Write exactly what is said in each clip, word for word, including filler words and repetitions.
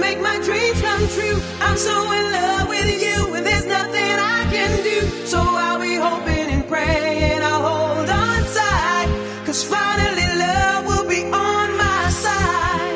make my dreams come true. I'm so in love with you, and there's nothing I can do. So I'll be hoping and praying I'll hold on tight, 'cause finally love will be on my side.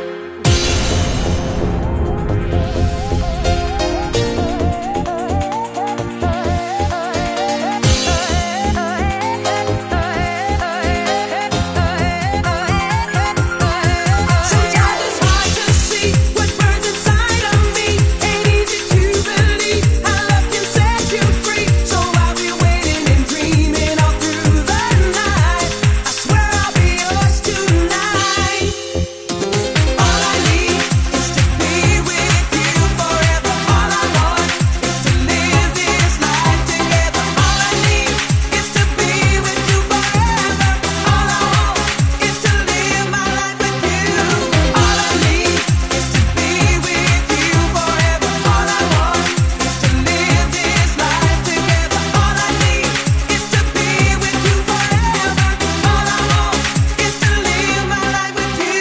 Sometimes it's hard to see what burns inside of me. Ain't easy to believe how love can set you free. So I'll be waiting and dreaming all through the night. I swear I'll be yours tonight. All I need is to be with you forever. All I want is to live this life together. All I need is to be with you forever. All I want is to live my life with you. All I need is to be with you forever. All I want is to live this life together. All I need is to be with you forever. All I want is to live my life with you.